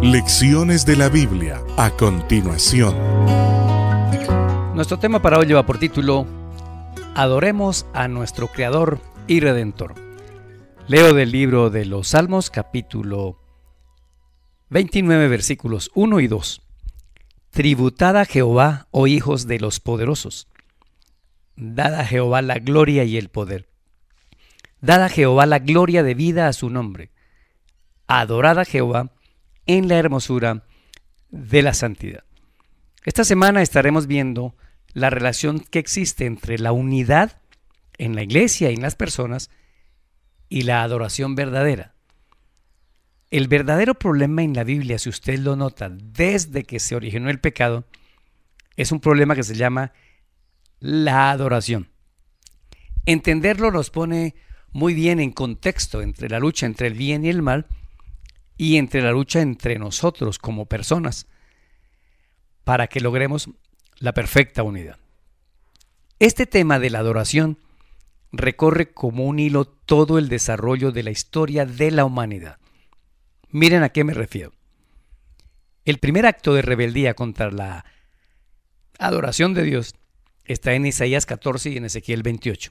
Lecciones de la Biblia a continuación. Nuestro tema para hoy lleva por título Adoremos a nuestro Creador y Redentor. Leo del libro de los Salmos, capítulo 29, versículos 1 y 2. Tributad a Jehová, oh hijos de los poderosos. Dad a Jehová la gloria y el poder. Dad a Jehová la gloria debida a su nombre. Adorad a Jehová en la hermosura de la santidad. Esta semana estaremos viendo la relación que existe entre la unidad en la iglesia y en las personas y la adoración verdadera. El verdadero problema en la Biblia, si usted lo nota, desde que se originó el pecado, es un problema que se llama la adoración. Entenderlo nos pone muy bien en contexto entre la lucha entre el bien y el mal y entre la lucha entre nosotros como personas para que logremos la perfecta unidad. Este tema de la adoración recorre como un hilo todo el desarrollo de la historia de la humanidad. Miren a qué me refiero. El primer acto de rebeldía contra la adoración de Dios está en Isaías 14 y en Ezequiel 28.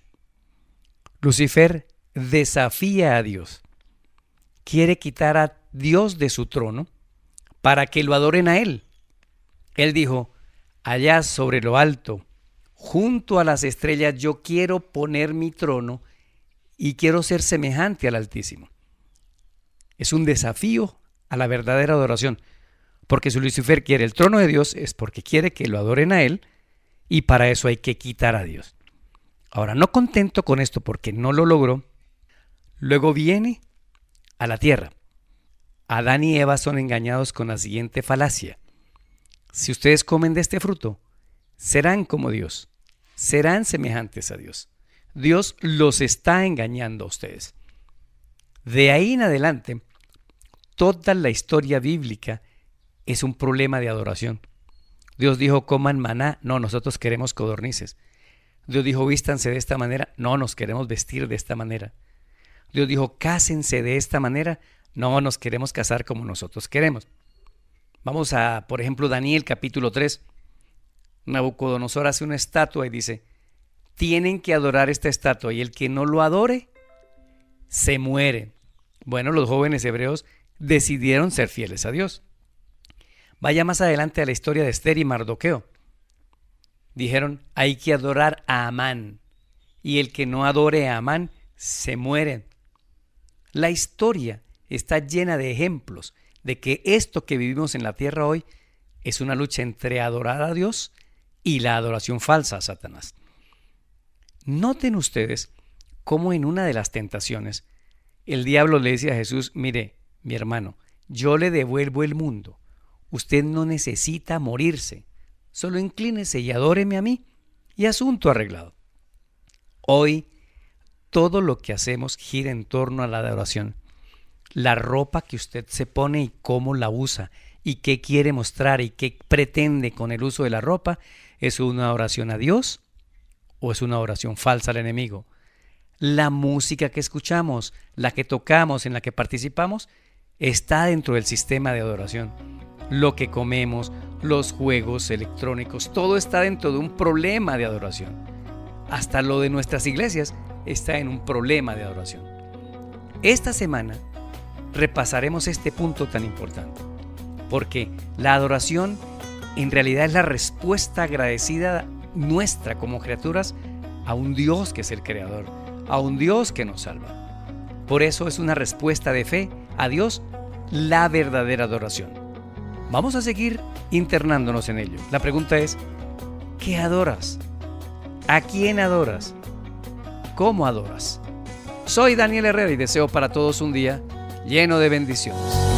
Lucifer desafía a Dios. Quiere quitar a Dios de su trono para que lo adoren a Él. Él dijo: allá sobre lo alto, junto a las estrellas, yo quiero poner mi trono y quiero ser semejante al Altísimo. Es un desafío a la verdadera adoración, porque si Lucifer quiere el trono de Dios es porque quiere que lo adoren a Él, y para eso hay que quitar a Dios. Ahora, no contento con esto porque no lo logró, luego viene a la tierra. Adán y Eva son engañados con la siguiente falacia: si ustedes comen de este fruto, serán como Dios, serán semejantes a Dios. Dios los está engañando a ustedes. De ahí en adelante, toda la historia bíblica es un problema de adoración. Dios dijo: coman maná. No, nosotros queremos codornices. Dios dijo: vístanse de esta manera. No, nos queremos vestir de esta manera. Dios dijo: cásense de esta manera. No, nos queremos casar como nosotros queremos. Vamos a, por ejemplo, Daniel capítulo 3. Nabucodonosor hace una estatua y dice: tienen que adorar esta estatua, y el que no lo adore se muere. Bueno, los jóvenes hebreos decidieron ser fieles a Dios. Vaya más adelante a la historia de Esther y Mardoqueo. Dijeron: hay que adorar a Amán, y el que no adore a Amán se muere. La historia está llena de ejemplos de que esto que vivimos en la tierra hoy es una lucha entre adorar a Dios y la adoración falsa a Satanás. Noten ustedes cómo en una de las tentaciones el diablo le dice a Jesús: mire, mi hermano, yo le devuelvo el mundo. Usted no necesita morirse. Solo inclínese y adóreme a mí, y asunto arreglado. Hoy, todo lo que hacemos gira en torno a la adoración. La ropa que usted se pone y cómo la usa, y qué quiere mostrar y qué pretende con el uso de la ropa, ¿es una oración a Dios o es una oración falsa al enemigo? La música que escuchamos, la que tocamos, en la que participamos, está dentro del sistema de adoración. Lo que comemos, los juegos electrónicos, todo está dentro de un problema de adoración. Hasta lo de nuestras iglesias está en un problema de adoración. Esta semana repasaremos este punto tan importante, porque la adoración en realidad es la respuesta agradecida nuestra como criaturas a un Dios que es el creador, a un Dios que nos salva. Por eso es una respuesta de fe a Dios, la verdadera adoración. Vamos a seguir internándonos en ello. La pregunta es: ¿qué adoras? ¿A quién adoras? ¿Cómo adoras? Soy Daniel Herrera y deseo para todos un día lleno de bendiciones.